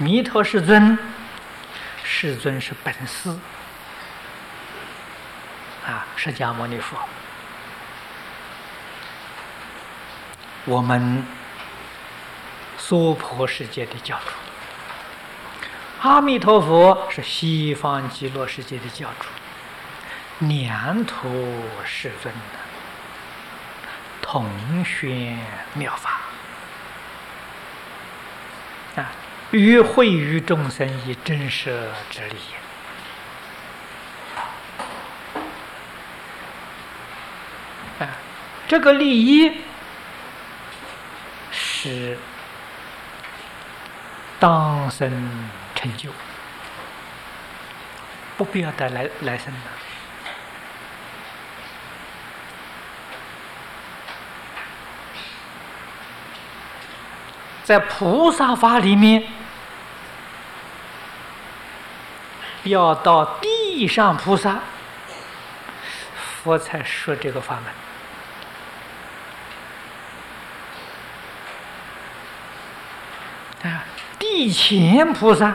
弥陀世尊，世尊是本师释迦牟尼佛。我们娑婆世界的教主，阿弥陀佛是西方极乐世界的教主，两土世尊的同宣妙法于惠于众生以真实之理。这个利益是当生成就，不必要带来生的。在菩萨法里面，要到地上菩萨，佛才说这个法门。地前菩萨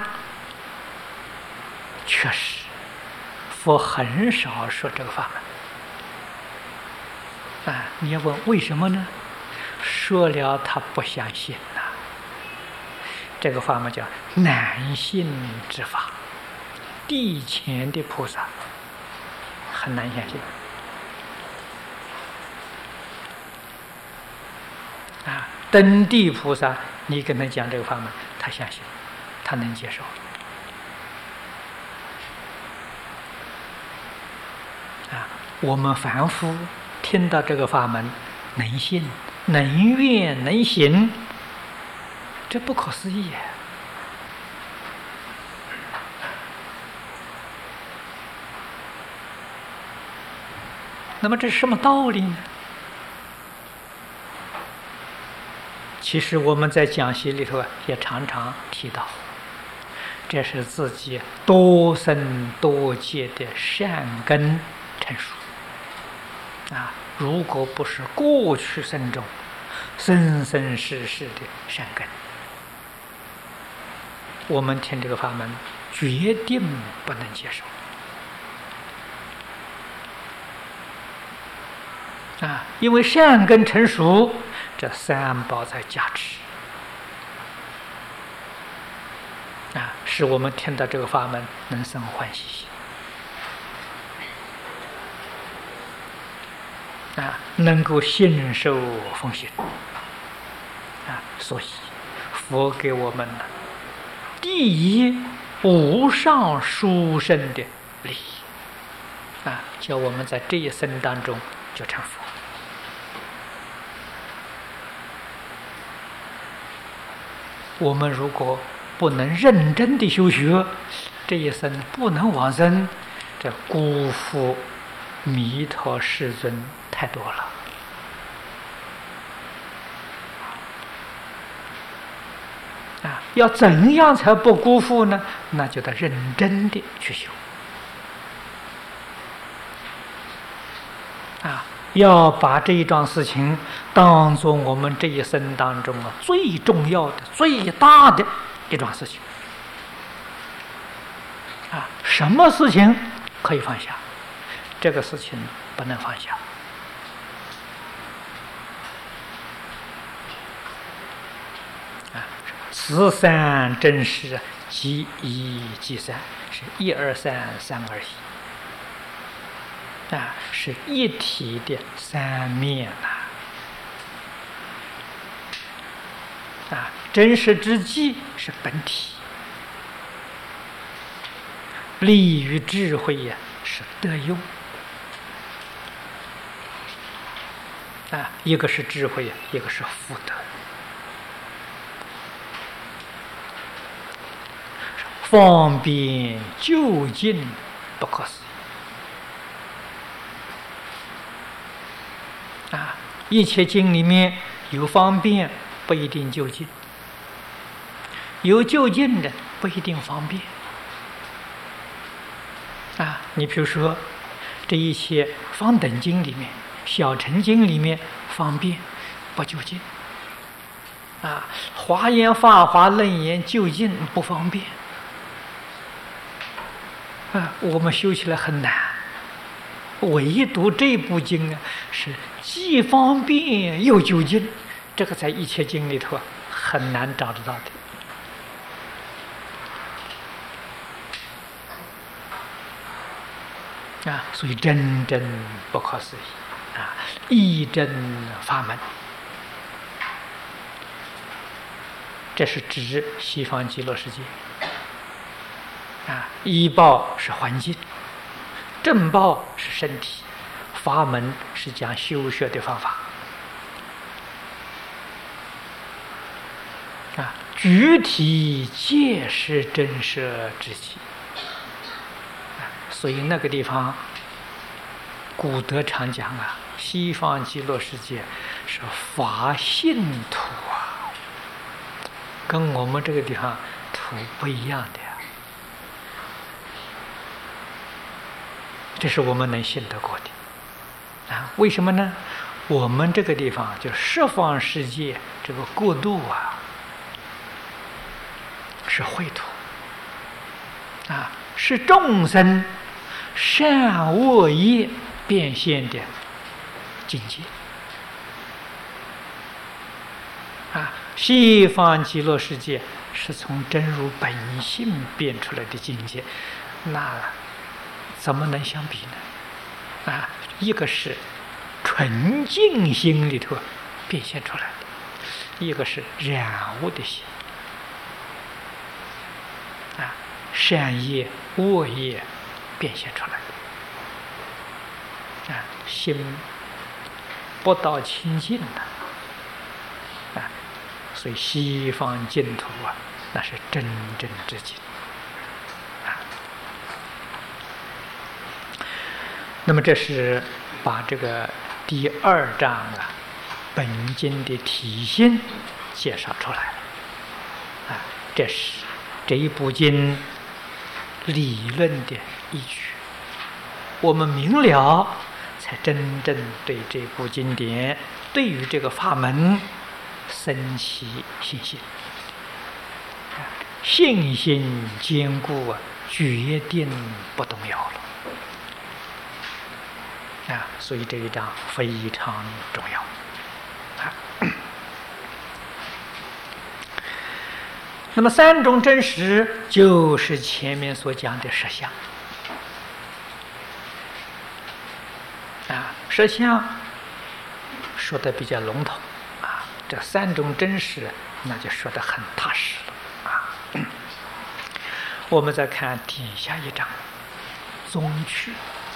确实，佛很少说这个法门。你要问为什么呢？说了他不相信呐。这个法门叫难信之法，地前的菩萨很难相信。登地菩萨，你跟他讲这个法门，他相信，他能接受。我们凡夫听到这个法门，能信、能愿、能行，这不可思议。那么这是什么道理呢？其实我们在讲习里头也常常提到，这是自己多生多劫的善根成熟。如果不是过去生中生生世世的善根，我们听这个法门决定不能接受。因为善根成熟，这三宝在加持，使我们听到这个法门能生欢喜心，能够信受奉行，所以佛给我们了第一无上殊胜的利益，叫我们在这一生当中就成佛。我们如果不能认真的修学，这一生不能往生，这辜负弥陀世尊太多了。要怎样才不辜负呢？那就得认真的去修。要把这一桩事情当作我们这一生当中最重要的、最大的一桩事情。什么事情可以放下？这个事情不能放下。此三真实，即一即三，是一二三，三二一。是一体的三面真实之际是本体，利于智慧是德用。一个是智慧，一个是福德。方便究竟不可思议。一切经里面有方便，不一定究竟；有究竟的，不一定方便。你比如说，这一些方等经里面、小乘经里面，方便不究竟。 华严、法华、楞严、究竟不方便我们修起来很难。唯独这部经是既方便又究竟，这个在一切经里头很难找得到的所以真正不可思议义真法门。这是指西方极乐世界依报是环境，正报是身体，法门是讲修学的方法具体皆是真实之极所以那个地方古德常讲西方极乐世界是法性土跟我们这个地方土不一样的这是我们能信得过的为什么呢？我们这个地方就十方世界这个国度是秽土是众生善恶业变现的境界西方极乐世界是从真如本性变出来的境界，那怎么能相比呢？一个是纯净心里头变现出来的，一个是染污的心善业恶业变现出来的心不到清净的所以西方净土那是真正之境那么这是把这个第2章本经的体性介绍出来了这是这一部经理论的依据，我们明了才真正对这部经典对于这个法门生起信心信心坚固决定不动摇了所以这一章非常重要那么3种真实就是前面所讲的实相实相说的比较笼统这3种真实那就说得很踏实了我们再看底下一章宗趣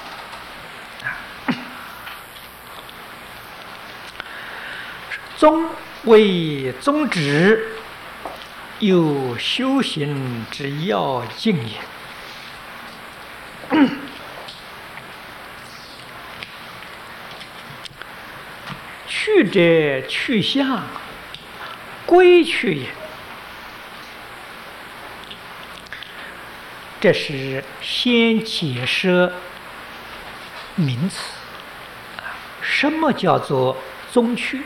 宗为宗旨，有修行之要径也。去者去向，归去也。这是先解释名词，什么叫做宗趣？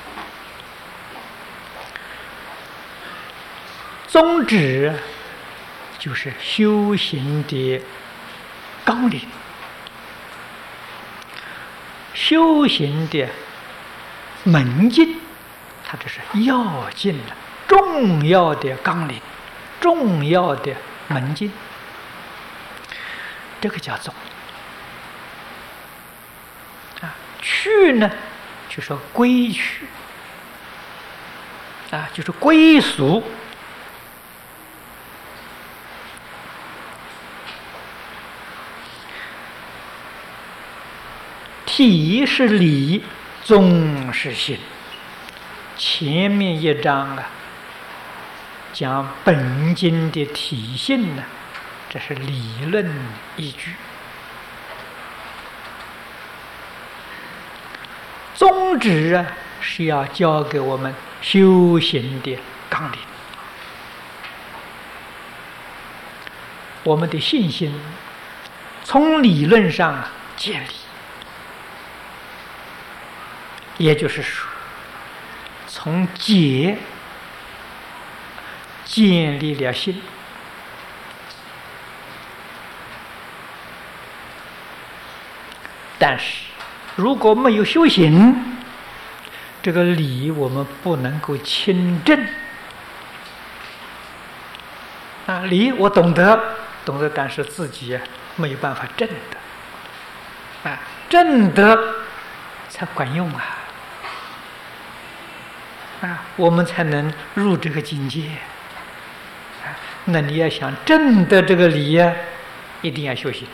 宗旨就是修行的纲领，修行的门径，它这是要进的重要的纲领，重要的门径，这个叫宗。去呢，就说归去，就是归属。体是理，宗是心。前面一章讲本经的体性呢，这是理论依据。宗旨是要教给我们修行的纲领，我们的信心从理论上建立。也就是说，从解建立了心。但是如果没有修行，这个理我们不能够亲证。理我懂得，但是自己没有办法证得。证得才管用我们才能入这个境界。那你要想证得这个理一定要修行。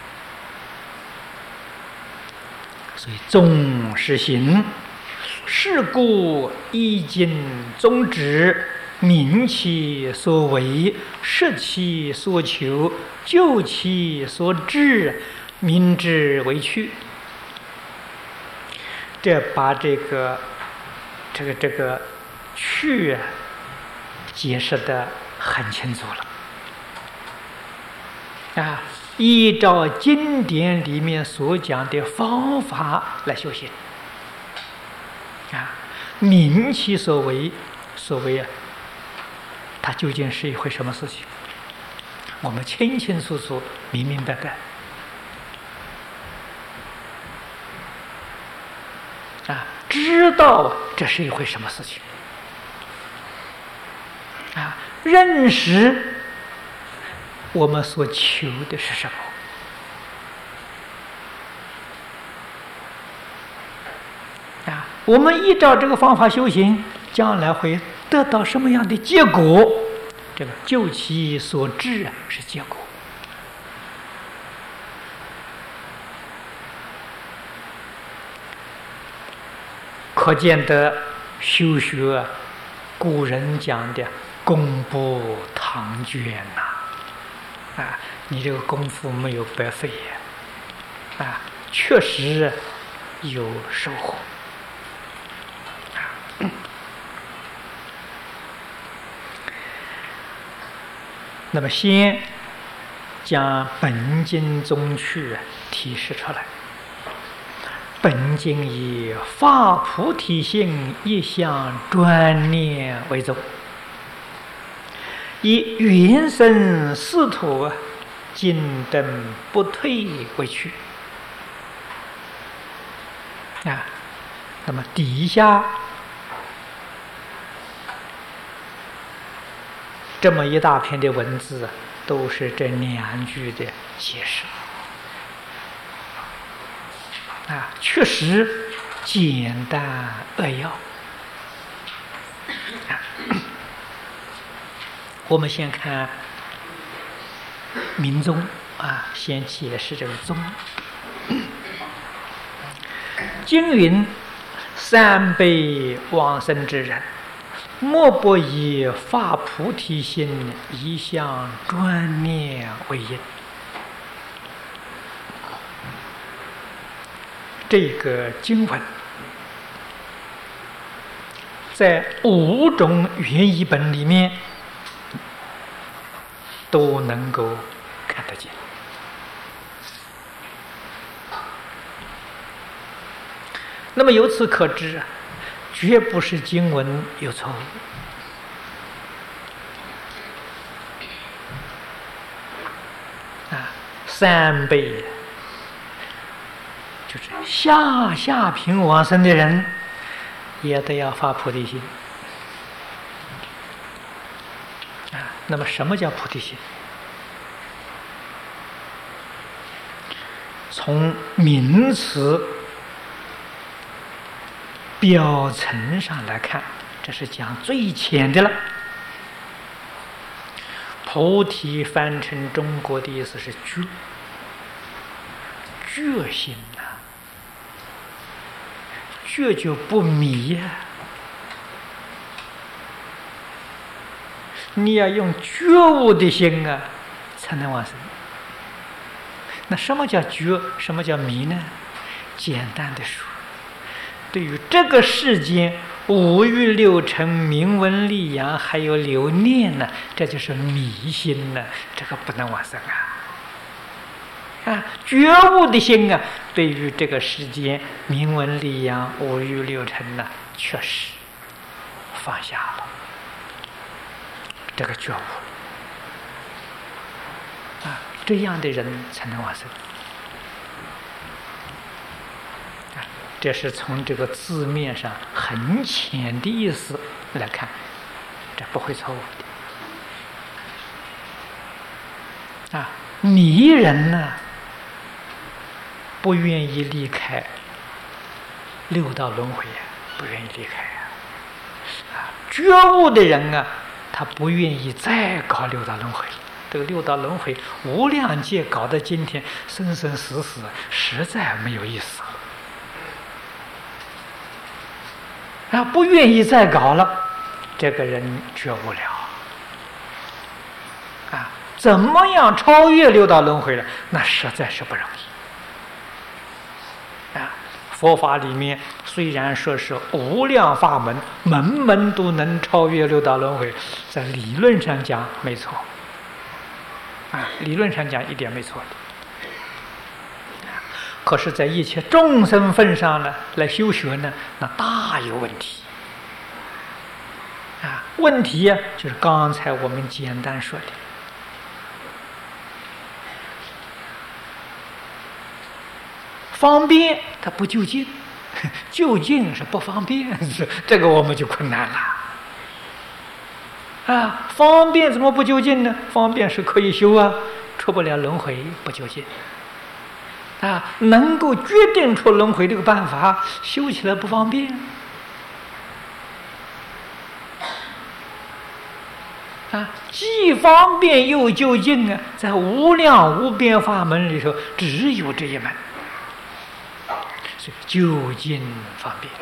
所以重实行，是故依经宗旨，明其所为，实其所求，就其所知，明之为趣。这把这个趣解释得很清楚了。依照经典里面所讲的方法来修行。明其所为，它究竟是一回什么事情？我们清清楚楚、明明白白。知道这是一回什么事情。认识我们所求的是什么？我们依照这个方法修行，将来会得到什么样的结果？这个就其所知是结果。可见得修学古人讲的功不唐捐你这个功夫没有白费确实有收获。那么先将本经宗趣提示出来。本经以发菩提心一向专念为宗，以原生四土精登不退为趣。那么底下这么一大篇的文字，都是这两句的解释。确实简单扼要。我们先看明宗先解释这个宗。经云：三辈往生之人，莫不以发菩提心一向专念为因。这个经文在5种原译本里面都能够看得见。那么由此可知绝不是经文有错误。三辈就是下品往生的人，也得要发菩提心。那么什么叫菩提心？从名词表层上来看，这是讲最浅的了。菩提翻成中国的意思是觉心觉就不迷你要用觉悟的心才能往生。那什么叫觉？什么叫迷呢？简单的说，对于这个世间五欲六尘、名闻利养还有留念这就是迷心这个不能往生觉悟的心对于这个世间名闻利养、五欲六尘确实放下了， 这个觉悟啊，这样的人才能往生。这是从这个字面上很浅的意思来看，这不会错误的。啊，迷人呢，不愿意离开六道轮回呀，不愿意离开呀。啊，觉悟的人啊，他不愿意再搞六道轮回了。这个六道轮回无量劫搞到今天，生生死死，实在没有意思了。啊，不愿意再搞了，这个人觉悟了。啊，怎么样超越六道轮回了？那实在是不容易。啊，佛法里面虽然说是无量法门，门门都能超越六道轮回，在理论上讲没错。啊，理论上讲一点没错的。可是，在一切众生份上呢，来修学呢，那大有问题。啊，问题呀，就是刚才我们简单说的，方便它不就近，就近是不方便，这个我们就困难了。啊，方便怎么不就近呢？方便是可以修啊，出不了轮回不就近。啊，能够决定出轮回这个办法，修起来不方便。啊，既方便又就近啊，在无量无边法门里头，只有这一门，所以就近方便，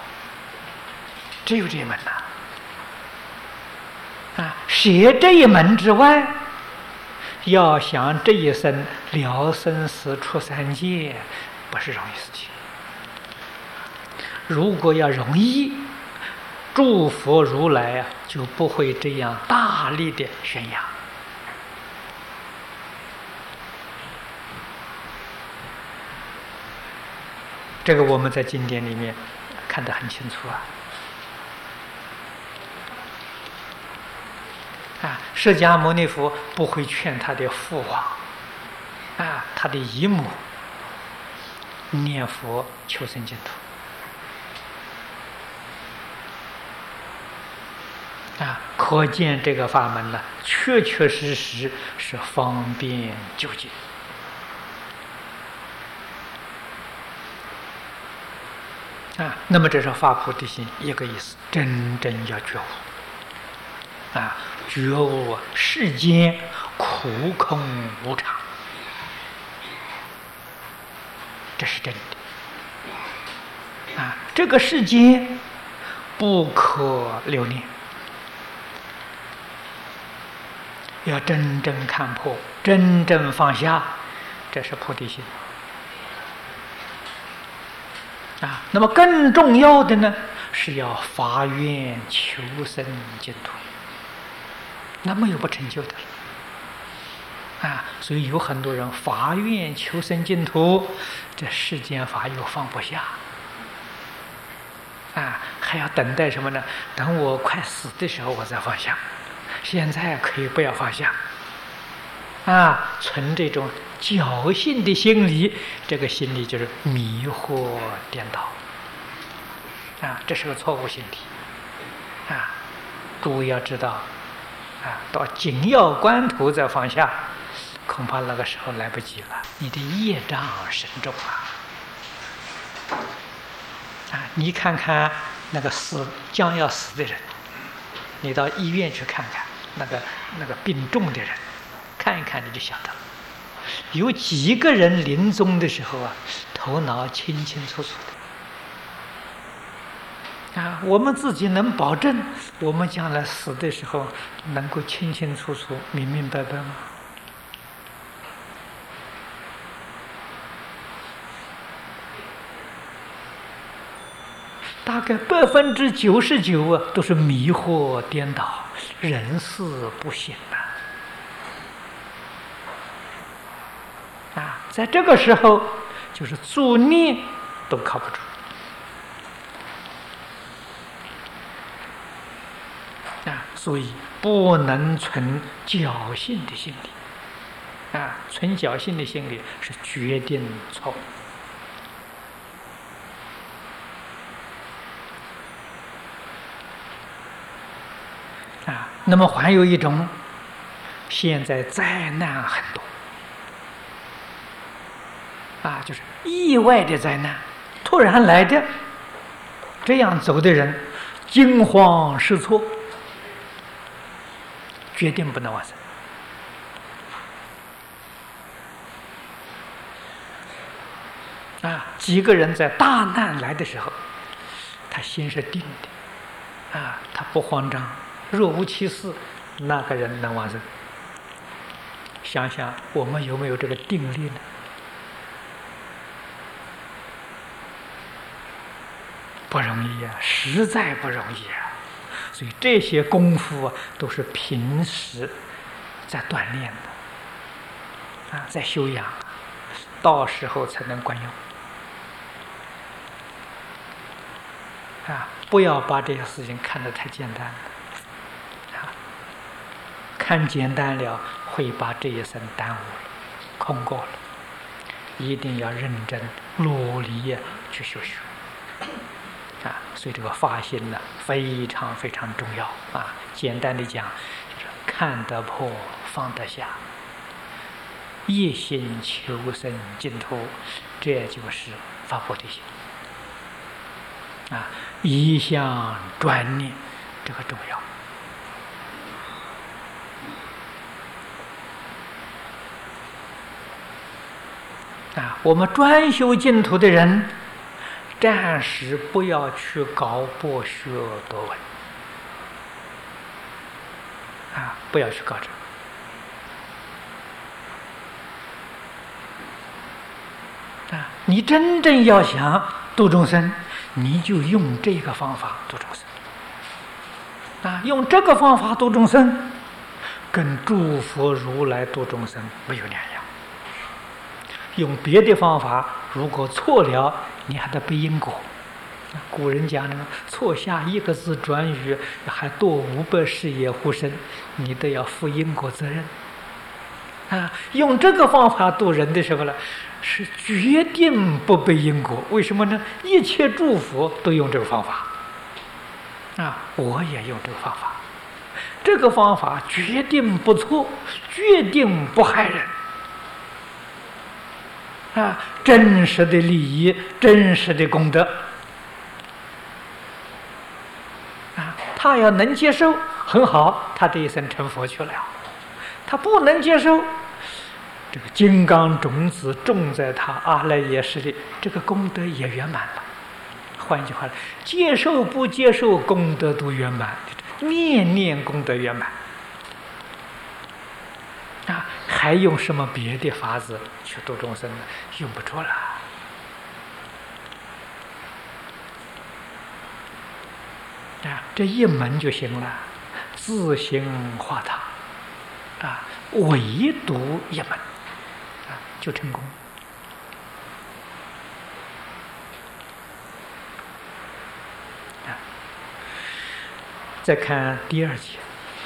只有这一门呐。啊，舍这一门之外，要想这一生了生死出三界，不是容易事情。如果要容易，诸佛如来啊，就不会这样大力的宣扬。这个我们在经典里面看得很清楚啊。啊，释迦牟尼佛不会劝他的父王，啊，他的姨母念佛求生净土。啊，可见这个法门呢，确确实实是方便就近。啊，那么这是发菩提心一个意思，真正要觉悟。啊，觉悟世间苦空无常，这是真的。啊，这个世间不可留恋，要真正看破，真正放下，这是菩提心。啊，那么更重要的呢，是要发愿求生净土。那没有不成就的了。啊，所以有很多人发愿求生净土，这世间法又放不下。啊，还要等待什么呢？等我快死的时候我再放下。现在可以不要放下。啊，存这种侥幸的心理，这个心理就是迷惑颠倒。啊，这是个错误心理。啊，诸位要知道。啊，到紧要关头再放下，恐怕那个时候来不及了。你的业障深重啊！啊，你看看那个将要死的人，你到医院去看看那个病重的人，看一看你就晓得了。有几个人临终的时候啊，头脑清清楚楚的。啊，我们自己能保证我们将来死的时候能够清清楚楚、明明白白吗？大概99%啊都是迷惑颠倒，人事不省啊！在这个时候，就是助念都靠不住。 所以不能存侥幸的心理。存侥幸的心理是决定错误。那么还有一种，现在灾难很多，就是意外的灾难，突然来的，这样走的人惊慌失措，决定不能往生。几个人在大难来的时候，他心是定的，他不慌张，若无其事，那个人能往生。想想我们有没有这个定力呢？不容易啊，实在不容易啊。所以这些功夫都是平时在锻炼的，在修养，到时候才能管用。不要把这些事情看得太简单了，看简单了会把这一生耽误了，空过了。一定要认真努力去修学，所以这个发心呢非常非常重要简单的讲，就是看得破，放得下，一心求生净土，这就是发菩提心。一向专念，这个重要。我们专修净土的人，暂时不要去搞博学多闻，不要去搞这个。你真正要想度众生，你就用这个方法度众生。用这个方法度众生，跟诸佛如来度众生没有两样。用别的方法，如果错了，你还得背因果。古人讲呢，错下一个字转语，还多500世也护身，你都要负因果责任。用这个方法度人的时候呢，是决定不背因果。为什么呢？一切诸佛都用这个方法，我也用这个方法。这个方法决定不错，决定不害人。真实的利益，真实的功德，他要能接受，很好，他这一生成佛去了。他不能接受，这个金刚种子种在他阿赖耶识里，这个功德也圆满了。换句话，接受不接受，功德都圆满，念念功德圆满。还用什么别的法子去度众生呢？用不着了。这一门就行了，自行化他，唯独一门，就成功。再看第2节。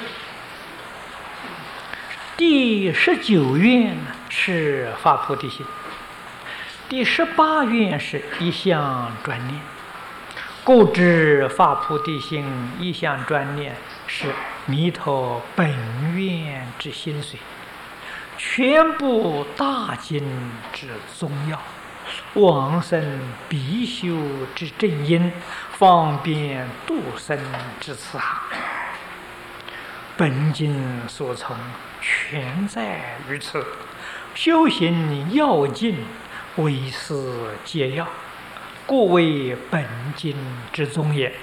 第19愿是发菩提心，第18愿是一向专念。故知发菩提心一向专念是弥陀本愿之心髓，全部大经之宗要，往生必修之正因，方便度生之慈航。本经所从全在于此，修行要尽，为是皆要，故为本经之宗也。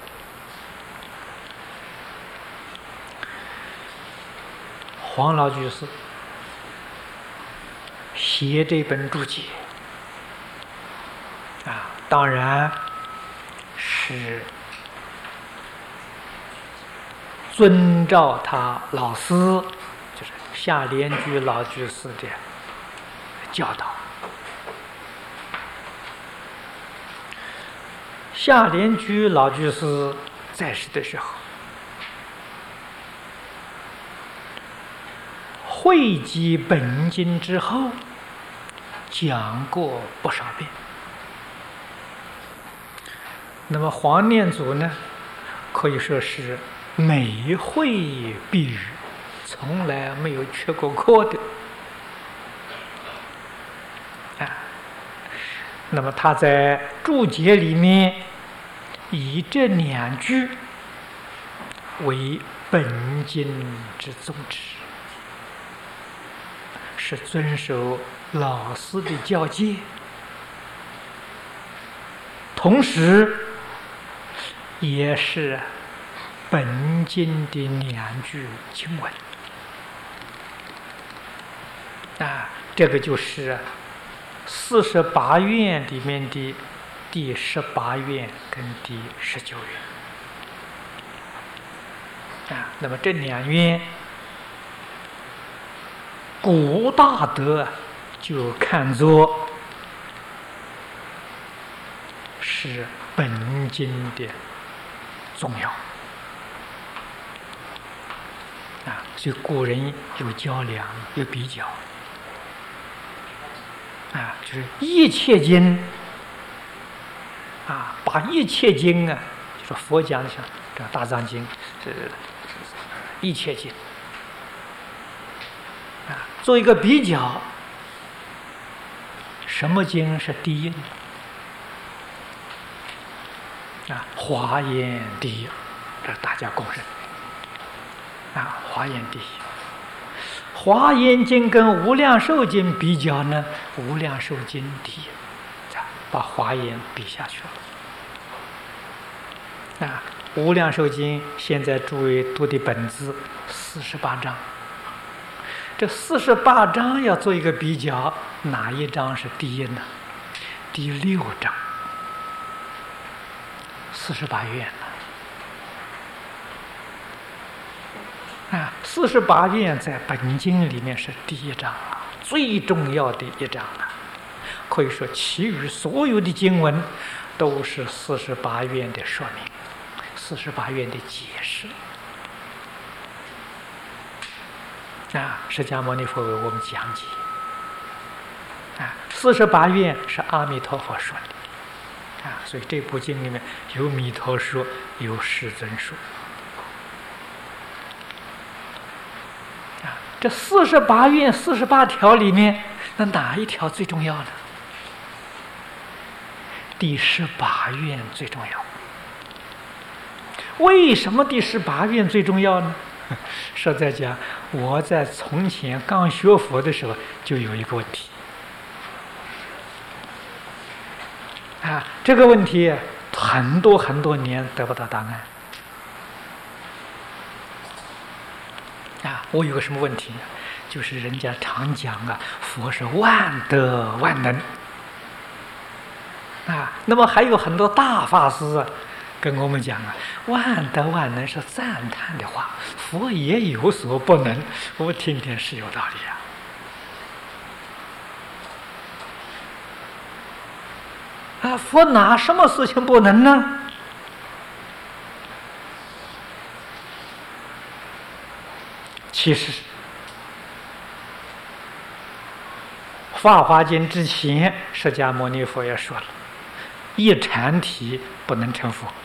黄老居士写这本注解当然是遵照他老师，就是夏莲居老居士的教导。夏莲居老居士在世的时候， 汇集本经之后，讲过不少遍。那么黄念祖呢，可以说是每会必语，从来没有缺过课的。那么他在注解里面以这2句为本经之宗旨，是遵守老师的教诫，同时也是本经的2句经文。这个就是48愿里面的第18愿跟第19愿。那么这2愿，古大德就看作是本经的重要。所以古人有较量，有比较。就是一切经把一切经就是佛讲的像这大藏经，这一切经做一个比较，什么经是第一呢？华严第一，这大家公认。华严第一。华严经跟无量寿经比较呢，无量寿经第一，把华严比下去了。无量寿经现在诸位读的本子48章，这48章要做一个比较，哪一章是第一呢？第6章，48愿48愿在本经里面是第一章最重要的一章可以说其余所有的经文都是48愿的说明，48愿的解释。释迦牟尼佛为我们讲解。48愿是阿弥陀佛说的。所以这部经里面有弥陀说，有世尊说。这48愿48条里面，那哪一条最重要呢？第18愿最重要。为什么第18愿最重要呢？实在讲，我在从前刚学佛的时候就有一个问题。这个问题很多年得不到答案。我有个什么问题呢？就是人家常讲佛是万德万能那么还有很多大法师跟我们讲万德万能是赞叹的话，佛也有所不能。我听听是有道理佛哪什么事情不能呢？其实《法华经》之前，释迦牟尼佛也说了，一禅体不能成佛。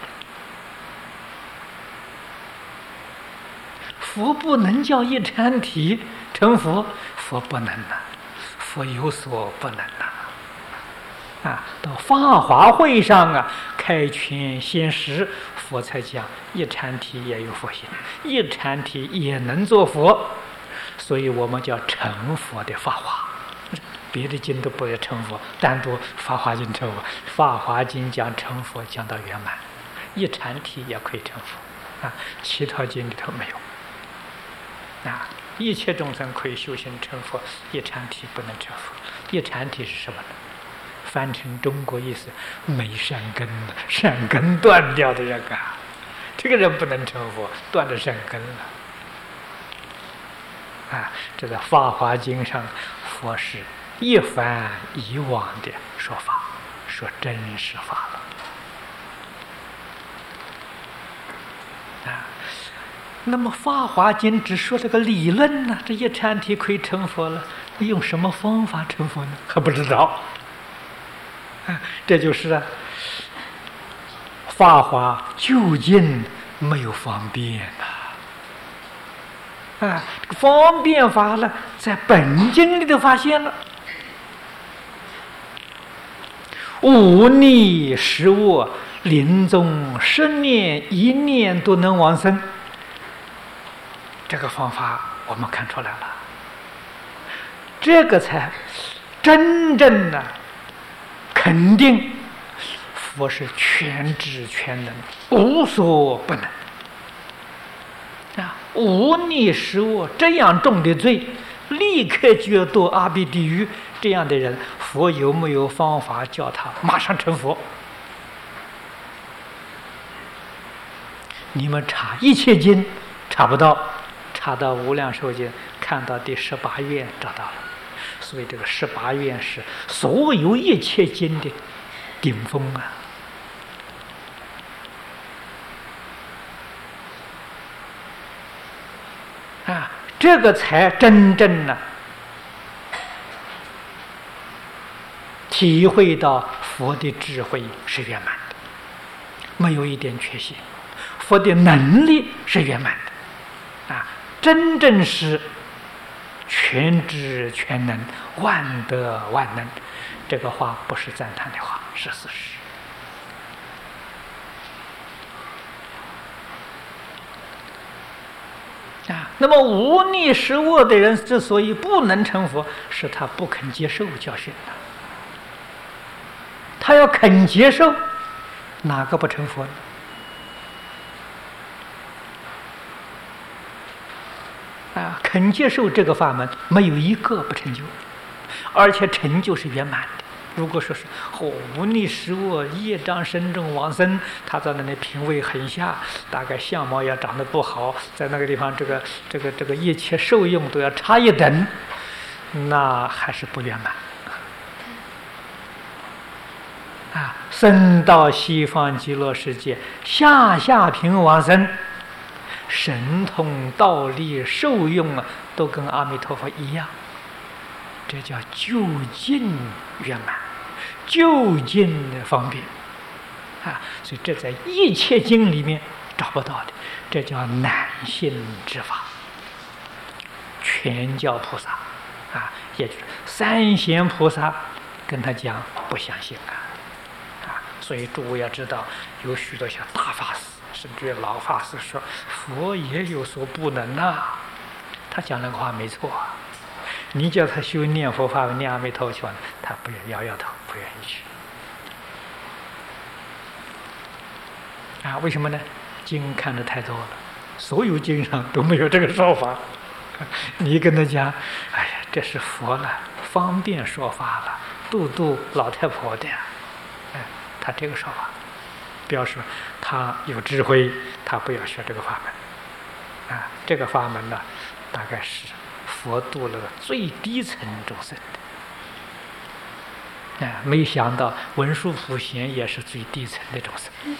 佛不能叫一禅体成佛，佛不能佛有所不能到法华会上开权显实，佛才讲一禅体也有佛性，一禅体也能做佛，所以我们叫成佛的法华。别的经都不要成佛，单独法华经成佛。法华经讲成佛讲到圆满，一禅体也可以成佛其他经里头没有一切众生可以修行成佛，一禅体不能成佛。一禅体是什么呢？翻成中国意思，没善根的，善根断掉的人这个人不能成佛，断了善根了这在《法华经》上，佛是一反以往的说法，说真实法了那么《法华经》只说这个理论呢，这一禅体可以成佛了，用什么方法成佛呢？还不知道。这就是法华究竟没有方便方便法呢，在本经里头发现了。无逆实我，临终10年1年都能往生。这个方法我们看出来了，这个才真正的肯定佛是全知全能，无所不能无逆实我，这样重的罪，立刻就要堕阿鼻地狱。这样的人，佛有没有方法叫他马上成佛？你们查一切经查不到，查到无量寿经，看到第18愿找到了。所以这个18愿是所有一切经的顶峰这个才真正体会到佛的智慧是圆满的，没有一点缺陷；佛的能力是圆满的，真正是全知全能、万德万能。这个话不是赞叹的话，是事实。那么无逆实我的人之所以不能成佛，是他不肯接受教训他要肯接受，哪个不成佛呢？肯接受这个法门，没有一个不成就，而且成就是圆满的。如果说是无逆实我，业障深重往生，他在那里品位很下，大概相貌也长得不好，在那个地方这个一切受用都要差一等，那还是不圆满。生到西方极乐世界，下品往生，神通道力受用都跟阿弥陀佛一样，这叫究竟圆满，究竟的方便所以这在一切经里面找不到的，这叫难信之法。全教菩萨也就是三贤菩萨跟他讲不相信所以诸位要知道，有许多像大法师甚至于老法师说佛也有所不能他讲那个话没错你叫他修念佛法念阿弥陀佛，他不摇摇头，不愿意去为什么呢？经看得太多了，所有经上都没有这个说法。你跟他讲，哎呀，这是佛了，方便说法了，度老太婆的他这个说法表示他有智慧，他不要学这个法门这个法门呢，大概是佛度了最低层众生的没想到文殊普贤也是最低层的众生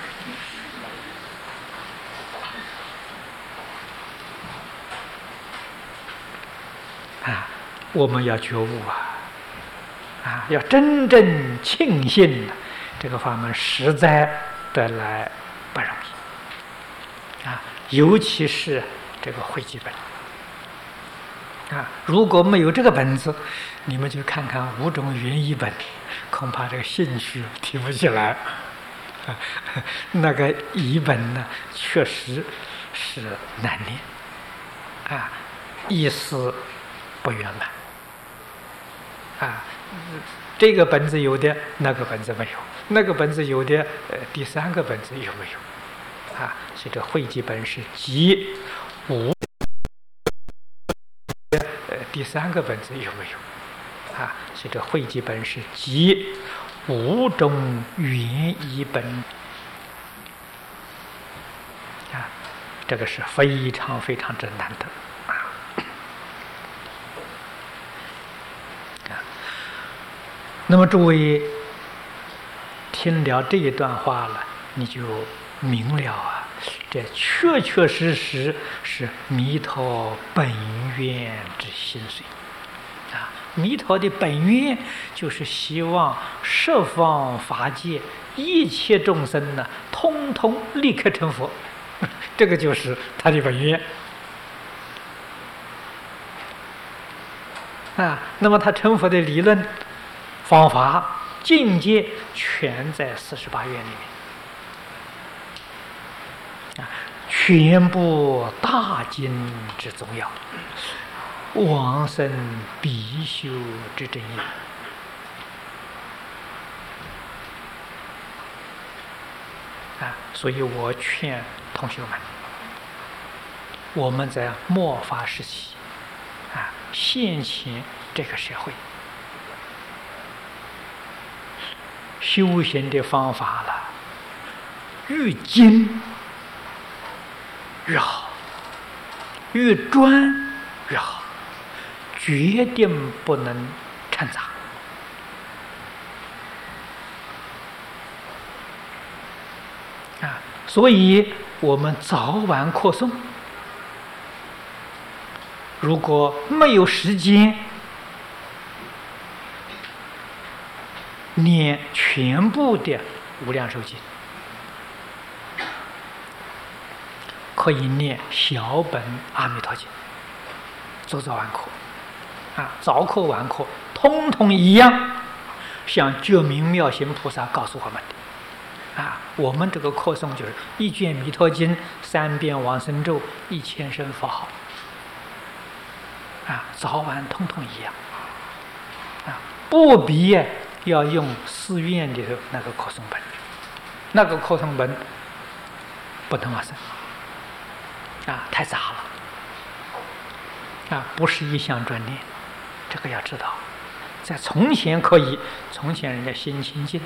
我们要觉悟要真正庆幸这个法门实在得来不容易尤其是这个汇集本如果没有这个本子，你们就看看5种原译本，恐怕这个兴趣提不起来那个译本呢，确实是难念意思不圆满这个本子有的，那个本子没有，那个本子有的，第3个本子有没有所以这汇集本是集5第3个本子有没有所以这汇集本是集5种原译本这个是非常非常之难得那么诸位听了这一段话了，你就明了这确确实实是弥陀本愿之心髓啊！弥陀的本愿就是希望十方法界一切众生呢，通通立刻成佛，这个就是他的本愿啊。那么他成佛的理论、方法、境界，全在48愿里面。全部大经之宗要，往生必修之真言啊！所以我劝同学们，我们在末法时期啊，现前这个社会，修行的方法了，越精越好，越专越好，决定不能掺杂啊！所以我们早晚课诵，如果没有时间念全部的无量寿经，可以念小本阿弥陀经，早早晚课啊，早课晚课通通一样，像觉明妙行菩萨告诉我们的啊，我们这个课诵就是一卷弥陀经，3遍往生咒，1000声佛号啊，早晚通通一样啊，不必要用寺院的那个课诵本，那个课诵本不能往生啊，太杂了啊，不是一项专念，这个要知道。在从前可以，从前人家心清净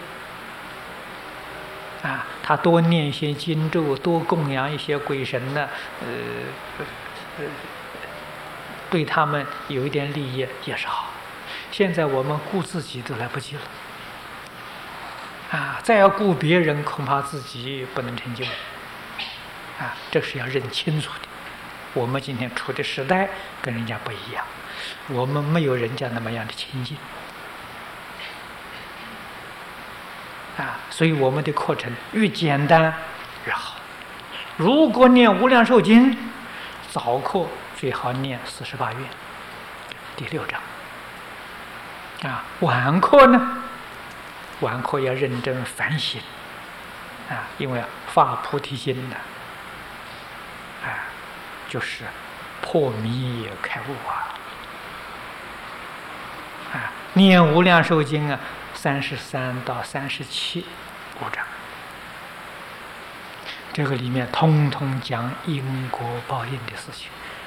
啊，他多念一些经咒，多供养一些鬼神呢，对他们有一点利益也是好。现在我们顾自己都来不及了啊，再要顾别人，恐怕自己不能成就啊，这是要认清楚的。我们今天处的时代跟人家不一样，我们没有人家那么样的清净啊，所以我们的课程越简单越好。如果念无量寿经，早课最好念48愿第6章啊，晚课呢，晚课要认真反省啊，因为发菩提心呢，就是破迷开悟啊！念无量寿经啊，33到37 5章，这个里面通通讲因果报应的事情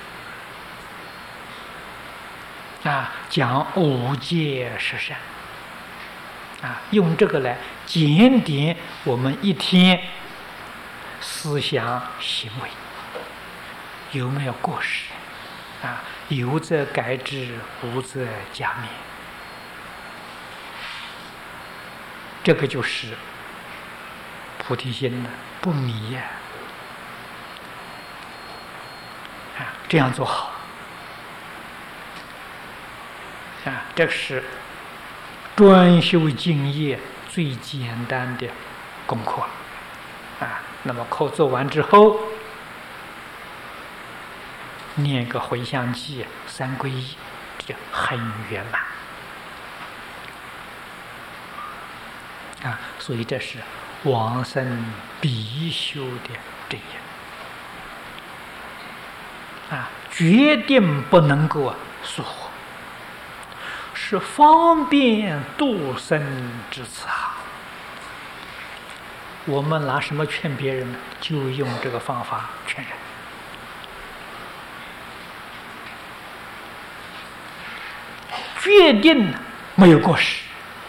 啊，讲5戒十善啊，用这个来检点我们一天思想行为有没有过失啊？有则改之，无则加勉。这个就是菩提心呢，不迷呀啊，这样做好啊，这是专修净业最简单的功课啊。那么课做完之后，念个回向偈、3皈依，这就很圆满啊！所以这是往生必修的真言啊，决定不能够疏忽，是方便度生之词啊！我们拿什么劝别人呢？就用这个方法劝人。决定没有过失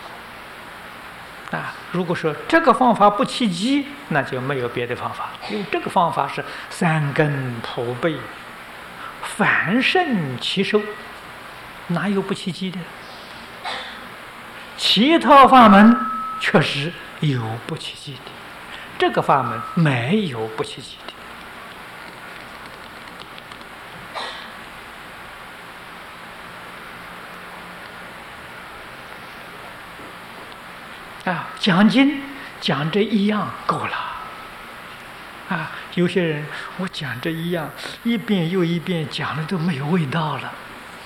啊！如果说这个方法不契机，那就没有别的方法。因为这个方法是3根普被，凡圣其收，哪有不契机的？其他法门确实有不契机的，这个法门没有不契机的讲经讲这一样够了。有些人我讲这一样，一遍又一遍讲的都没有味道了。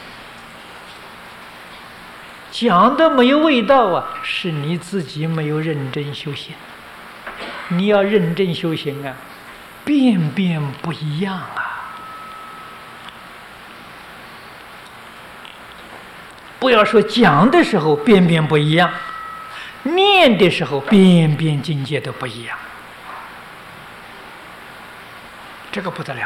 讲的没有味道是你自己没有认真修行。你要认真修行遍遍不一样不要说讲的时候遍遍不一样，念的时候遍遍境界都不一样，这个不得了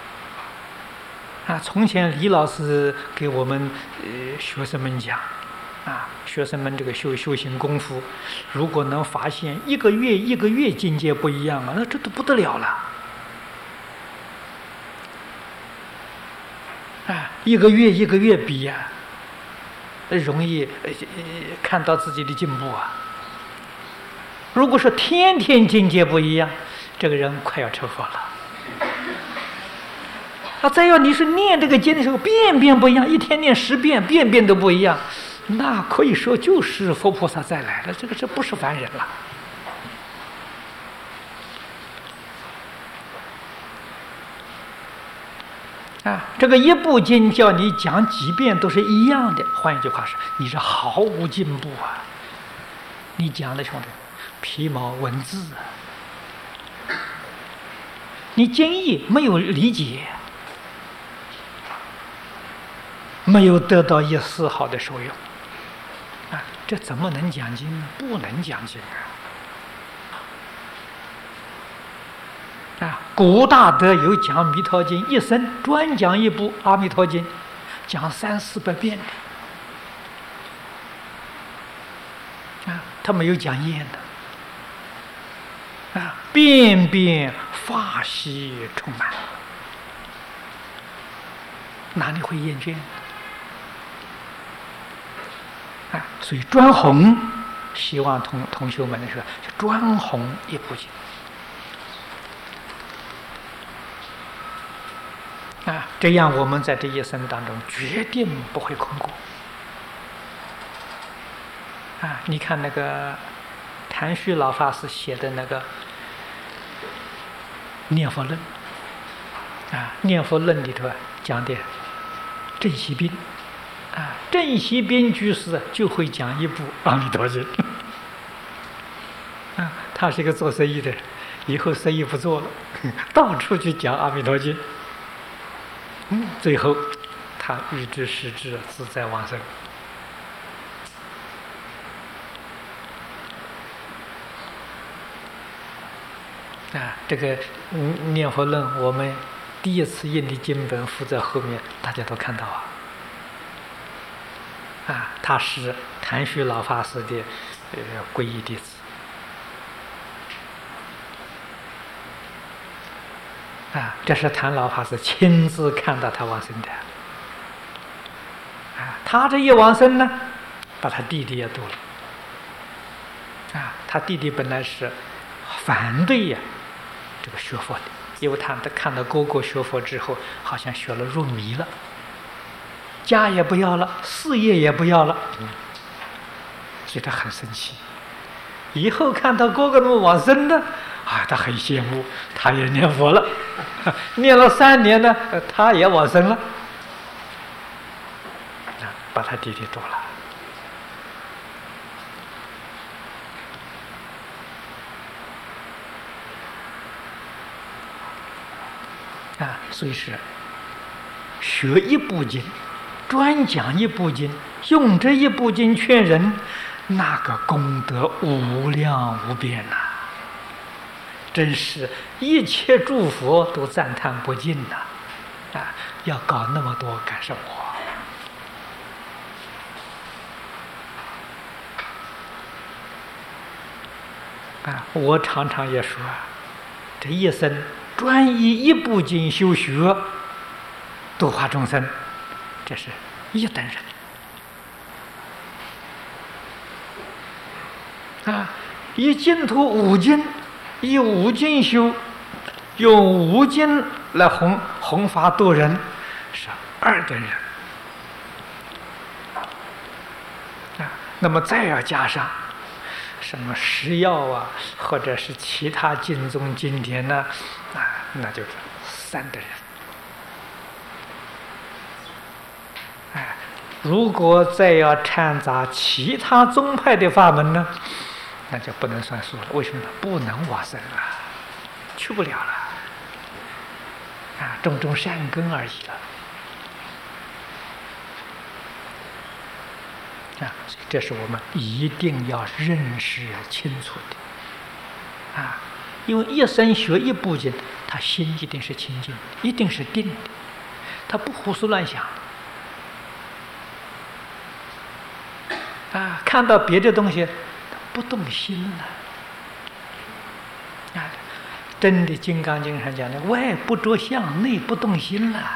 从前李老师给我们学生们讲学生们这个修行功夫，如果能发现一个月境界不一样那这都不得了了一个月比容易看到自己的进步如果说天天境界不一样，这个人快要成佛了。再要你是念这个经的时候遍遍不一样，一天念10遍，遍遍都不一样，那可以说就是佛菩萨再来了，这不是凡人了。这个一部经叫你讲几遍都是一样的，换一句话是，你是毫无进步你讲的兄弟皮毛文字你经义没有理解，没有得到一丝毫的受用这怎么能讲经呢？不能讲经古大德有讲《弥陀经》，一生专讲一部《阿弥陀经》，讲300-400遍的他没有讲厌的遍遍法喜充满，哪里会厌倦所以专弘，希望同学们的时候专弘一部经这样我们在这一生当中决定不会空过你看那个谭旭老法师写的那个念佛论念佛论里头讲的郑锡斌郑锡斌居士就会讲一部《阿弥陀经》他是一个做生意的人，以后生意不做了到处去讲《阿弥陀经》最后他欲知时至，自在往生这个念佛论我们第一次印的经本附在后面，大家都看到他是谭旭老法师的皈依弟子这是谭老法师亲自看到他往生的他这一往生呢，把他弟弟也度了他弟弟本来是反对这个学佛的，因为他看到哥哥学佛之后好像学了入迷了，家也不要了，事业也不要了所以他很生气。以后看到哥哥那么往生呢他很羡慕，他也念佛了念了3年呢他也往生了把他弟弟度了所以是学一部经，专讲一部经，用这一部经劝人，那个功德无量无边真是一切诸佛都赞叹不尽要搞那么多干什么我常常也说这一生专以一部经修学度化众生，这是一等人以净土5经，以5经修，用5经来弘法度人，是2等人那么再要加上什么食药啊，或者是其他经宗经典呢，那就是散的人。如果再要掺杂其他宗派的法门呢，那就不能算数了。为什么呢？不能往生了，去不了了。种善根而已了。这是我们一定要认识清楚的。因为一生学一部经，他心一定是清净，一定是定的，他不胡思乱想。看到别的东西，不动心了。真的《金刚经》上讲的，外不着相，内不动心了。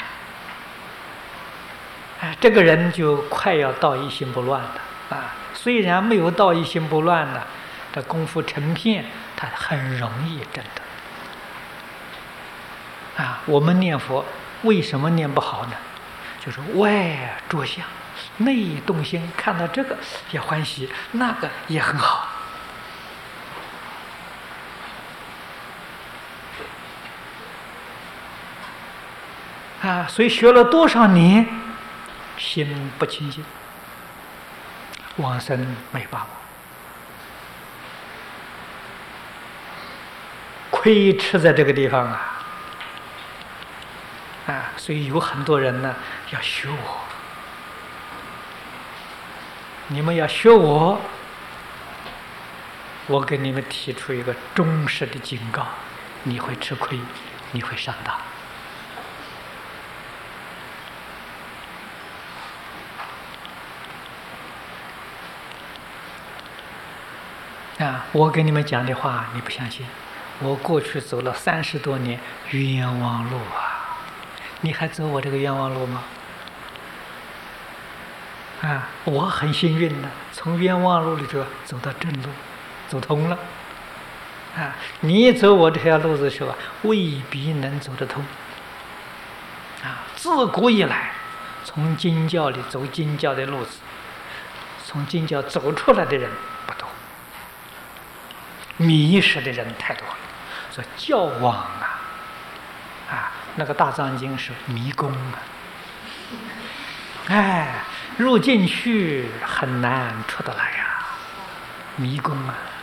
这个人就快要到一心不乱了。虽然没有到一心不乱呢，这功夫成片，他很容易证得。我们念佛为什么念不好呢？就是外着相，内动心，看到这个也欢喜，那个也很好。所以学了多少年，心不清净，往生没把握，亏吃在这个地方所以有很多人呢要学我，你们要学我，我给你们提出一个忠实的警告：你会吃亏，你会上当。我给你们讲的话你不相信，我过去走了30多年冤枉路你还走我这个冤枉路吗？我很幸运的从冤枉路里头走到正路，走通了。你走我这条路子的时候未必能走得通。自古以来，从经教里走经教的路子，从经教走出来的人不多，迷失的人太多了。所以教网那个大藏经是迷宫入进去很难出得来迷宫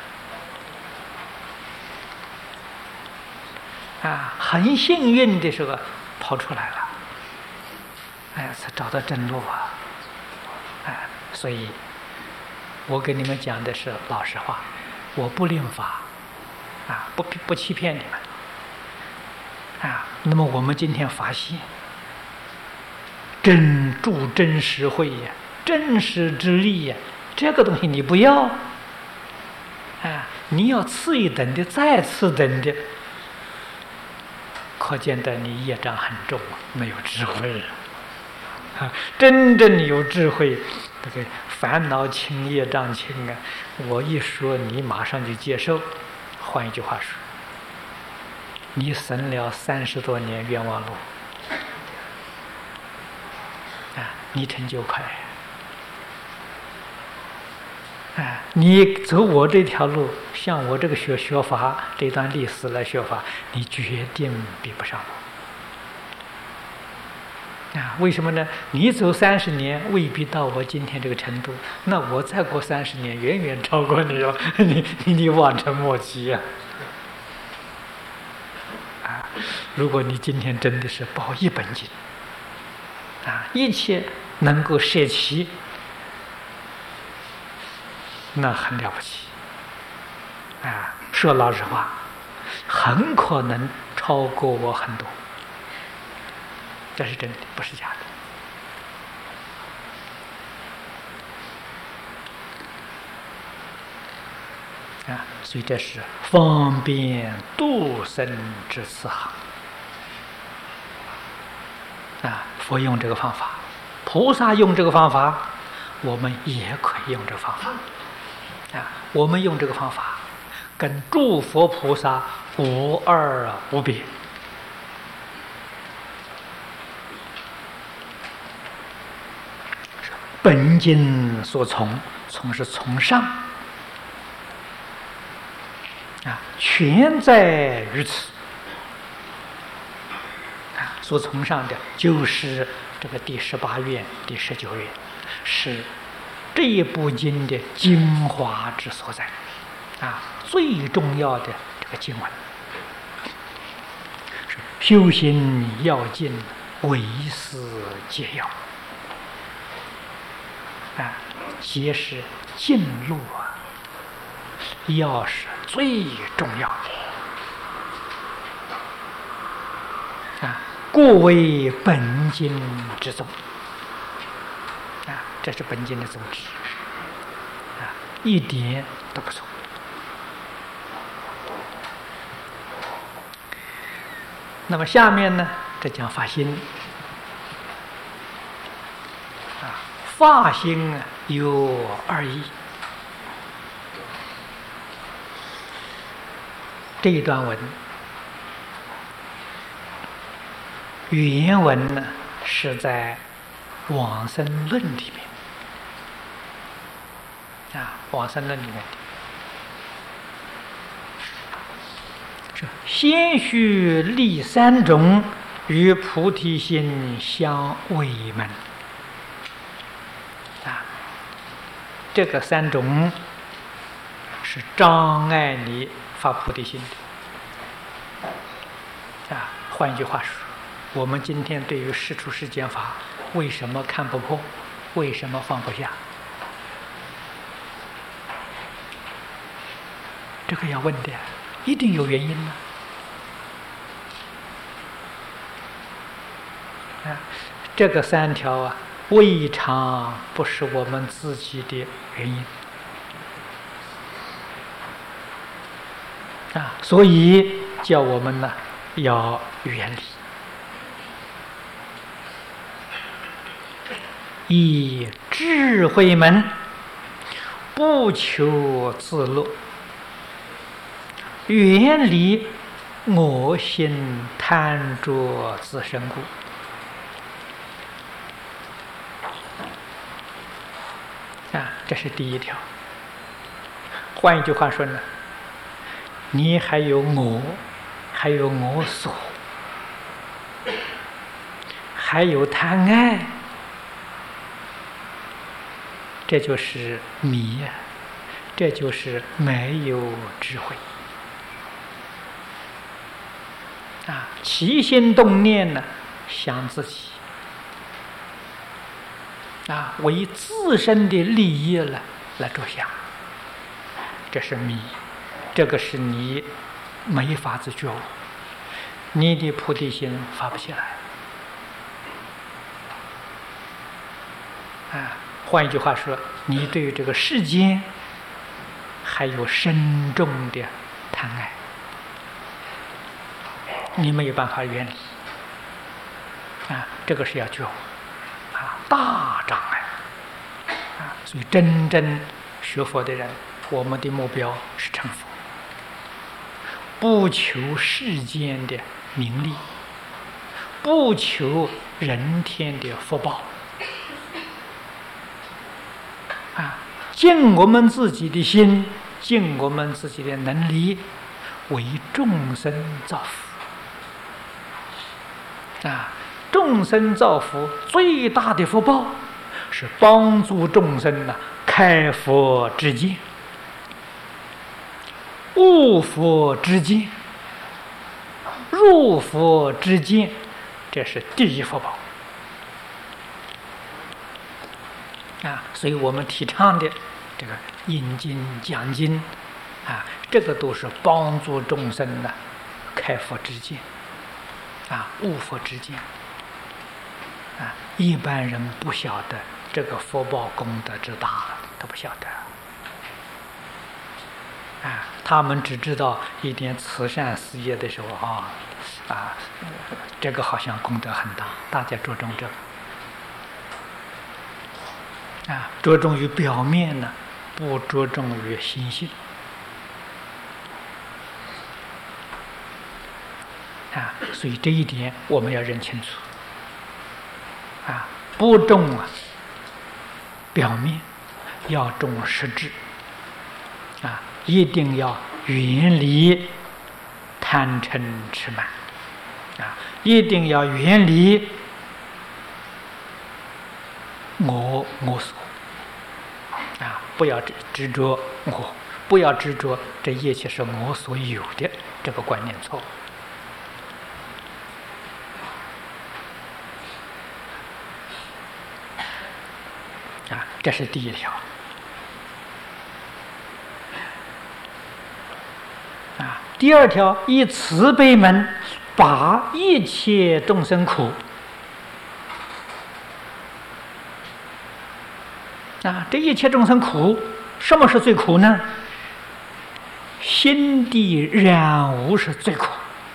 很幸运的时候跑出来了，才找到正路所以我给你们讲的是老实话，我不令法不欺骗你们那么我们今天发现助真实慧真实之力这个东西你不要你要次一等的，再次等的，可见得你业障很重，没有智慧真正有智慧，这个烦恼轻，业障轻我一说你马上就接受。换一句话说，你省了30多年冤枉路你成就快你走我这条路，像我这个学法这段历史来学法，你决定比不上我为什么呢？你走30年未必到我今天这个程度，那我再过30年远远超过你了，你望尘莫及如果你今天真的是抱一本经一切能够舍弃，那很了不起说老实话，很可能超过我很多，这是真的，不是假的所以这是方便度生之慈航佛用这个方法，菩萨用这个方法，我们也可以用这个方法我们用这个方法跟诸佛菩萨无二无别本经所从是从上全在于此。所崇尚的就是这个第18愿、第19愿，是这一部经的精华之所在，最重要的这个经文。修行要尽，唯思解要。解是进路要是最重要的故为本经之宗这是本经的宗旨一点都不错。那么下面呢，这讲发心发心有2义。这一段文原文呢是在《往生论》里面往生论》里面的先须立3种，与菩提心相违门这个3种是障碍你发菩提心的换一句话说，我们今天对于世出世间法为什么看不破，为什么放不下，这个要问的一定有原因呢这个3条未尝不是我们自己的原因所以叫我们呢要远离。以智慧门，不求自乐，远离我心贪着自身故。这是第1条。换一句话说呢，你还有我，还有我所，还有贪爱，这就是迷这就是没有智慧起心动念呢，想自己为自身的利益来着想，这是迷，这个是你没法子觉悟，你的菩提心发不起来换一句话说，你对于这个世间还有深重的贪爱，你没有办法远离这个是要觉悟大障碍所以真正学佛的人，我们的目标是成佛，不求世间的名利，不求人天的福报尽我们自己的心，尽我们自己的能力，为众生造福众生造福最大的福报是帮助众生开佛之见，悟佛之见，入佛之见，这是第一福报所以我们提倡的这个引经讲经这个都是帮助众生开佛之见悟佛之见一般人不晓得这个福报功德之大，他不晓得他们只知道一点慈善事业的时候这个好像功德很大，大家着重这个着重于表面呢，不着重于心性所以这一点我们要认清楚不重表面，要重实质一定要远离贪嗔痴慢一定要远离我所不要执着我，不要执着这一切是我所有的，这个观念错误这是第一条第二条，以慈悲门拔一切众生苦这一切众生苦，什么是最苦呢？心地染污是最苦，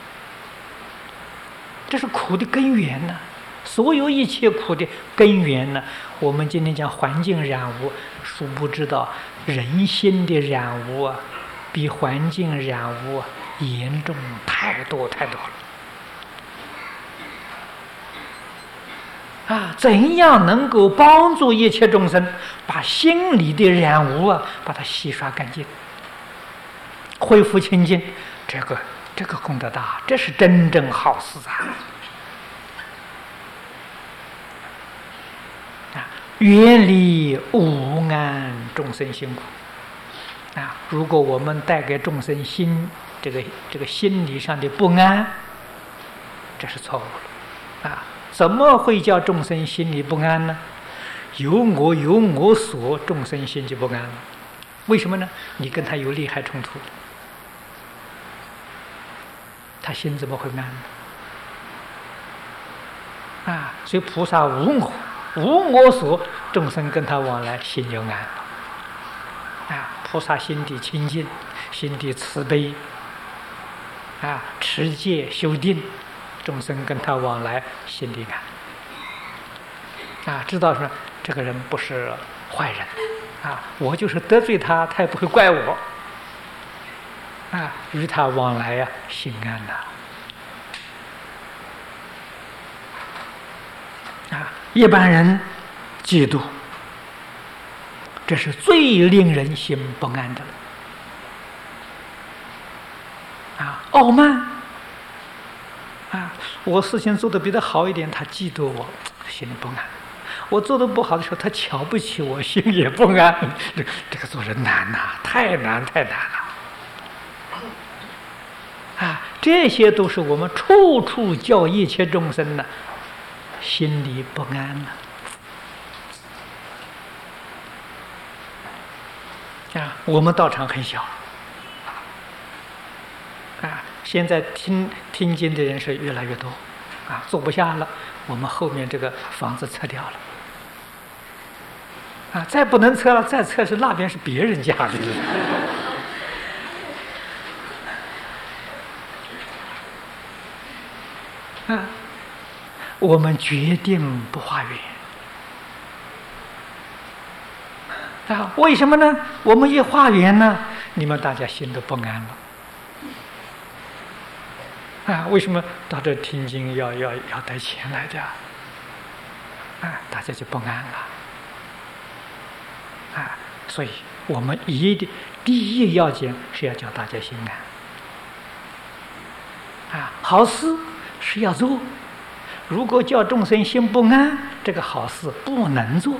这是苦的根源呢。所有一切苦的根源呢，我们今天讲环境染污，殊不知道人心的染污比环境染污严重太多太多了怎样能够帮助一切众生把心里的染污把它洗刷干净，恢复清净？这个功德大，这是真正好事远离无安众生辛苦如果我们带给众生心这个心理上的不安，这是错误了怎么会叫众生心里不安呢？有我所，众生心就不安了。为什么呢？你跟他有利害冲突，他心怎么会安呢？所以菩萨无我所，众生跟他往来，心就安了。菩萨心地清净，心地慈悲持戒修定，众生跟他往来，心里安知道说这个人不是坏人我就是得罪他，他也不会怪我与他往来心安一般人嫉妒，这是最令人心不安的傲慢我事情做得比他好一点，他嫉妒我，心里不安；我做得不好的时候，他瞧不起我，心也不安。这个做人难太难了这些都是我们处处叫一切众生心里不安我们道场很小现在听经的人是越来越多坐不下了，我们后面这个房子撤掉了再不能撤了，再撤是那边是别人家的我们决定不化缘为什么呢？我们一化缘呢，你们大家心都不安了为什么到这听经要带钱来的大家就不安了所以我们一定第一要件是要叫大家心安好事是要做，如果叫众生心不安，这个好事不能做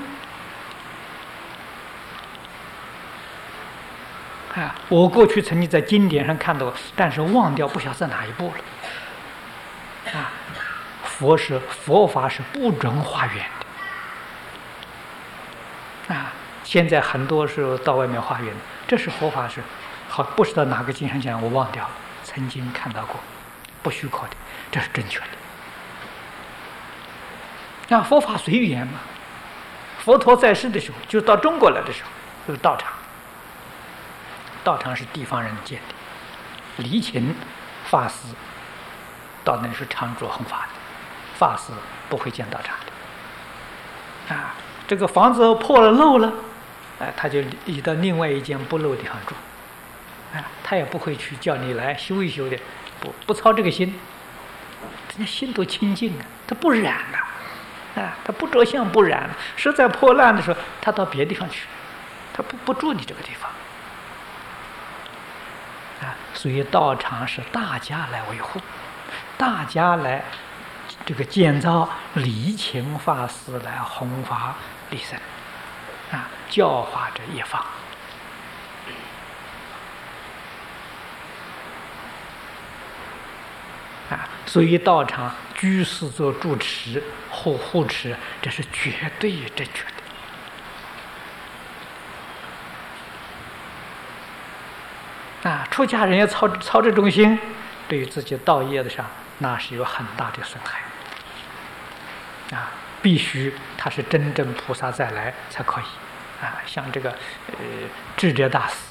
我过去曾经在经典上看到，但是忘掉不晓得在哪一部了佛法是不准化缘的现在很多时候到外面化缘，这是佛法是好，不知道哪个经上讲，我忘掉了，曾经看到过，不许可的，这是正确的佛法随缘嘛。佛陀在世的时候，就到中国来的时候，有道场，道场是地方人建的，离勤法师到那是常住弘法的，法师不会建道场的这个房子破了漏了他就移到另外一间不漏的地方住他也不会去叫你来修一修的，不操这个心，人家心都清净他不染他不着相不染，实在破烂的时候，他到别地方去，他不住你这个地方所以道场是大家来维护，大家来这个建造，礼请法师来弘法利生，教化这一方。所以道场居士做住持或护持，这是绝对正确的。出家人要操这种心，对于自己道业的上，那是有很大的损害。必须他是真正菩萨再来才可以。像这个智者大师，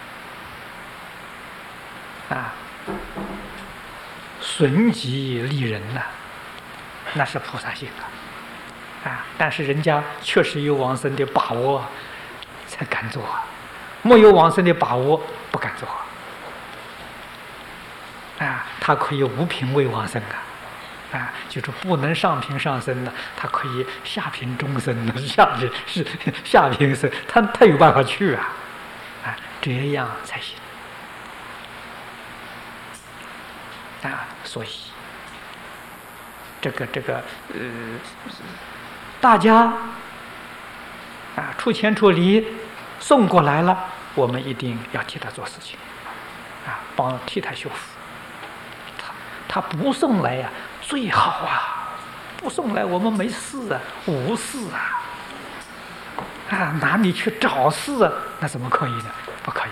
损己利人那是菩萨心但是人家确实有往生的把握才敢做，没有往生的把握不敢做他可以无品位往生就是不能上品上生的，他可以下品中生的，下品生，他有办法去这样才行所以这个大家出钱出力送过来了，我们一定要替他做事情替他修复。他不送来最好不送来我们没事无事哪里去找事那怎么可以呢？不可以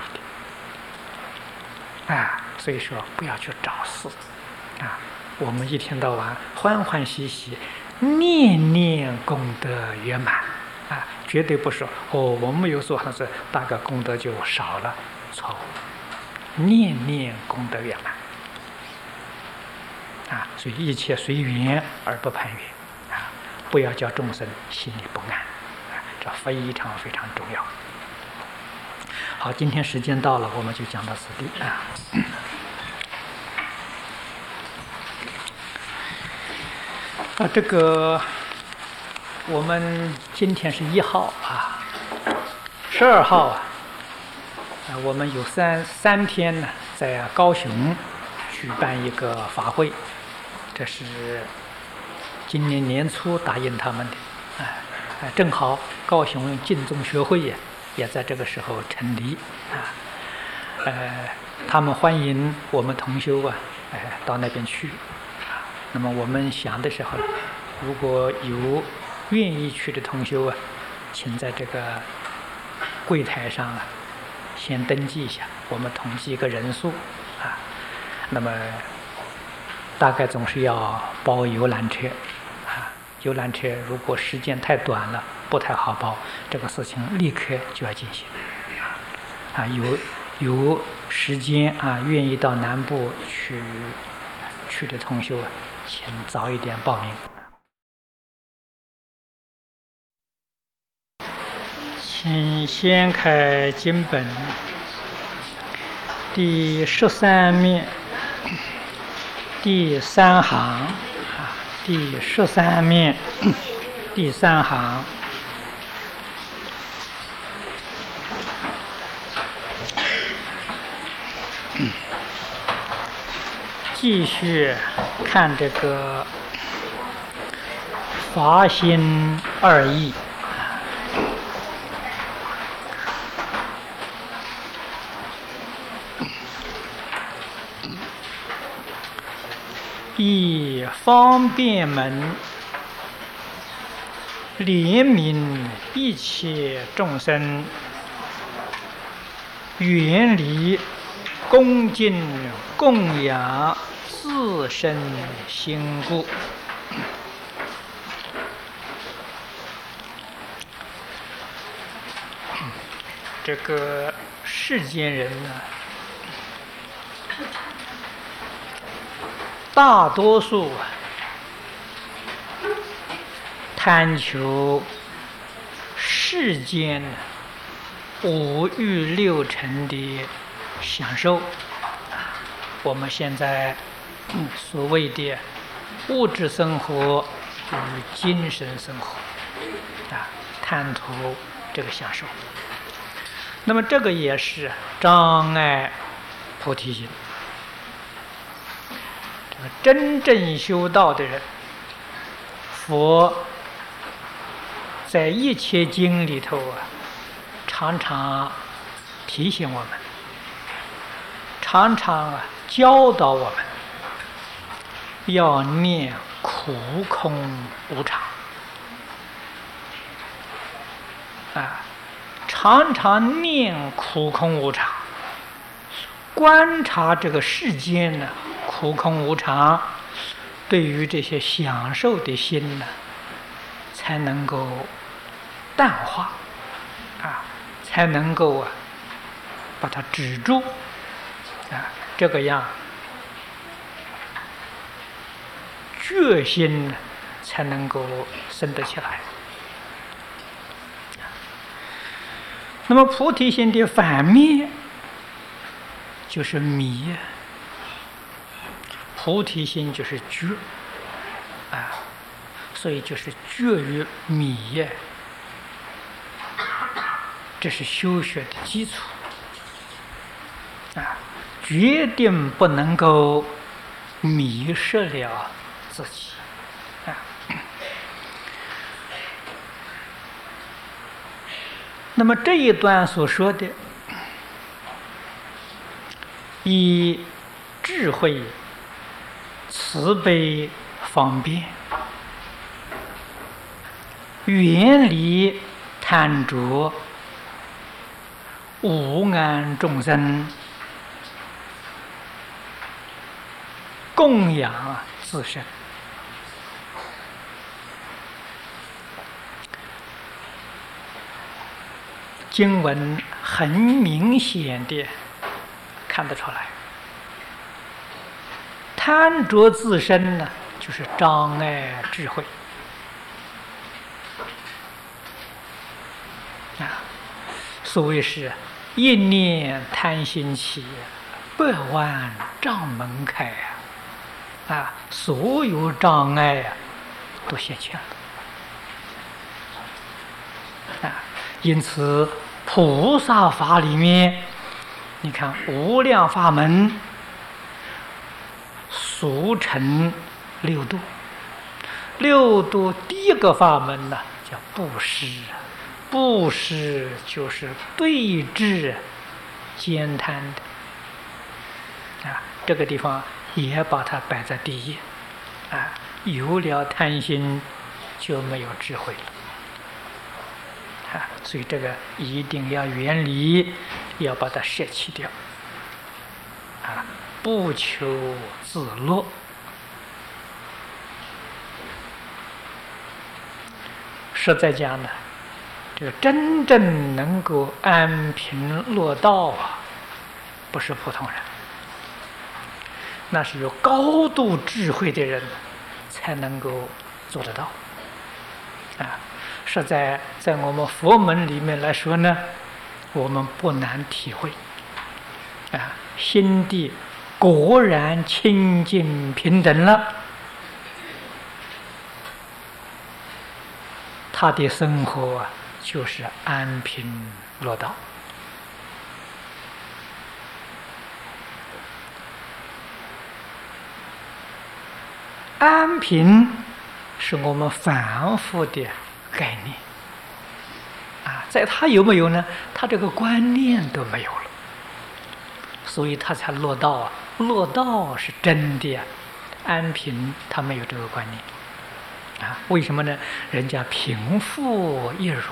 的所以说不要去找事我们一天到晚欢欢喜喜，念念功德圆满绝对不是我们没有做好事，大概功德就少了，错误，念念功德圆满所以一切随缘而不攀缘不要叫众生心里不安这非常非常重要。好，今天时间到了，我们就讲到此地这个我们今天是1号12号我们有三天呢，在高雄举办一个法会，这是今年年初答应他们的正好高雄净宗学会也在这个时候成立他们欢迎我们同修到那边去那么我们想的时候，如果有愿意去的同修请在这个柜台上先登记一下，我们统计一个人数那么大概总是要包游览车游览车如果时间太短了不太好包，这个事情立刻就要进行有时间愿意到南部去的同修请早一点报名。请掀开经本第13面第3行第13面第3行继续看这个法心二义以方便门怜悯一切众生，远离恭敬供养自身心故。这个世间人呢，大多数贪求世间五欲六尘的享受，我们现在所谓的物质生活与精神生活贪图这个享受，那么这个也是障碍菩提心。这个真正修道的人，佛在一切经里头啊，常常提醒我们，常常教导我们，要念苦空无常常常念苦空无常，观察这个世间呢，苦空无常，对于这些享受的心呢，才能够淡化才能够把它止住这个样决心才能够生得起来。那么菩提心的反面就是迷，菩提心就是觉所以就是觉于迷，这是修学的基础决定不能够迷失了自己那么这一段所说的以智慧、慈悲、方便远离贪着无安众生，供养自身，经文很明显的看得出来，贪着自身呢，就是障碍智慧所谓是一念贪心起，100万障门开所有障碍都现前了因此菩萨法里面，你看无量法门俗称六度，六度第一个法门呢叫布施，布施就是对治慳贪的这个地方也把它摆在第一有了贪心就没有智慧了所以这个一定要远离，要把它舍弃掉不求自乐。实在讲呢，这个真正能够安贫乐道不是普通人，那是有高度智慧的人才能够做得到实在在我们佛门里面来说呢，我们不难体会心地果然清净平等了，他的生活就是安贫乐道。安贫是我们反复的概念在他有没有呢？他这个观念都没有了，所以他才落道落道是真的安贫他没有这个观念为什么呢？人家贫富一如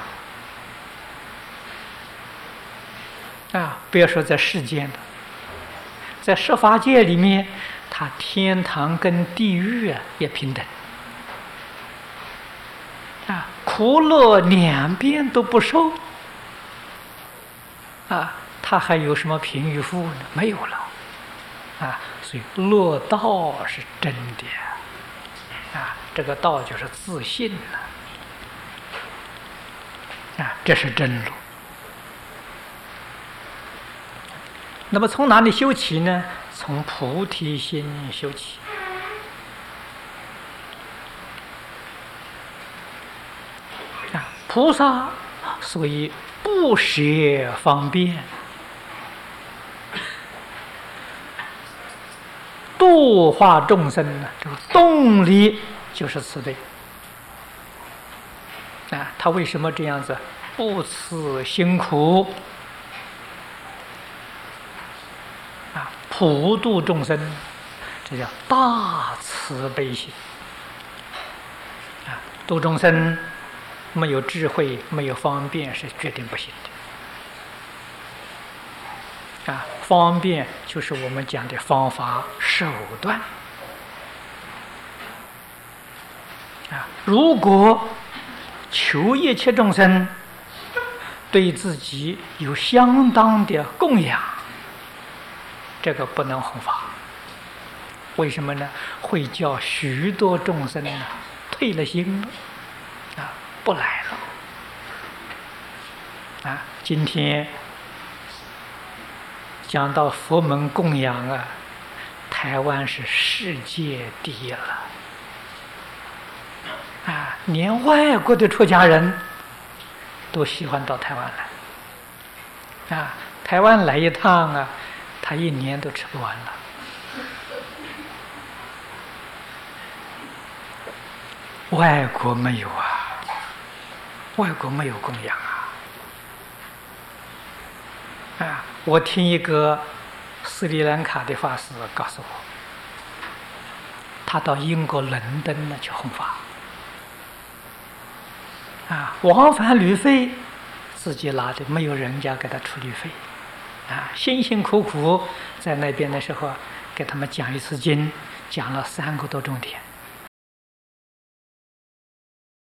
不要说在世间了，在十法界里面，他天堂跟地狱也平等苦乐两边都不受他还有什么贫与富呢？没有了所以乐道是真的这个道就是自信了这是真路。那么从哪里修起呢？从菩提心修起菩萨所以不舍方便， 度化众生呢，这个动力就是慈悲。啊，他为什么这样子不辞辛苦啊，普度众生？这叫大慈悲心啊！度众生没有智慧、没有方便是决定不行的啊！方便就是我们讲的方法、手段啊！如果求一切众生对自己有相当的供养，这个不能弘法。为什么呢？会叫许多众生呢退了心了啊，不来了啊！今天讲到佛门供养啊，台湾是世界第一了啊！连外国的出家人都喜欢到台湾来啊！台湾来一趟啊，他一年都吃不完了。外国没有啊，外国没有供养啊！啊，我听一个斯里兰卡的法师告诉我，他到英国伦敦呢去弘法，啊，往返旅费自己拿的，没有人家给他出旅费，啊，辛辛苦苦在那边的时候，给他们讲一次经，讲了3个多钟点。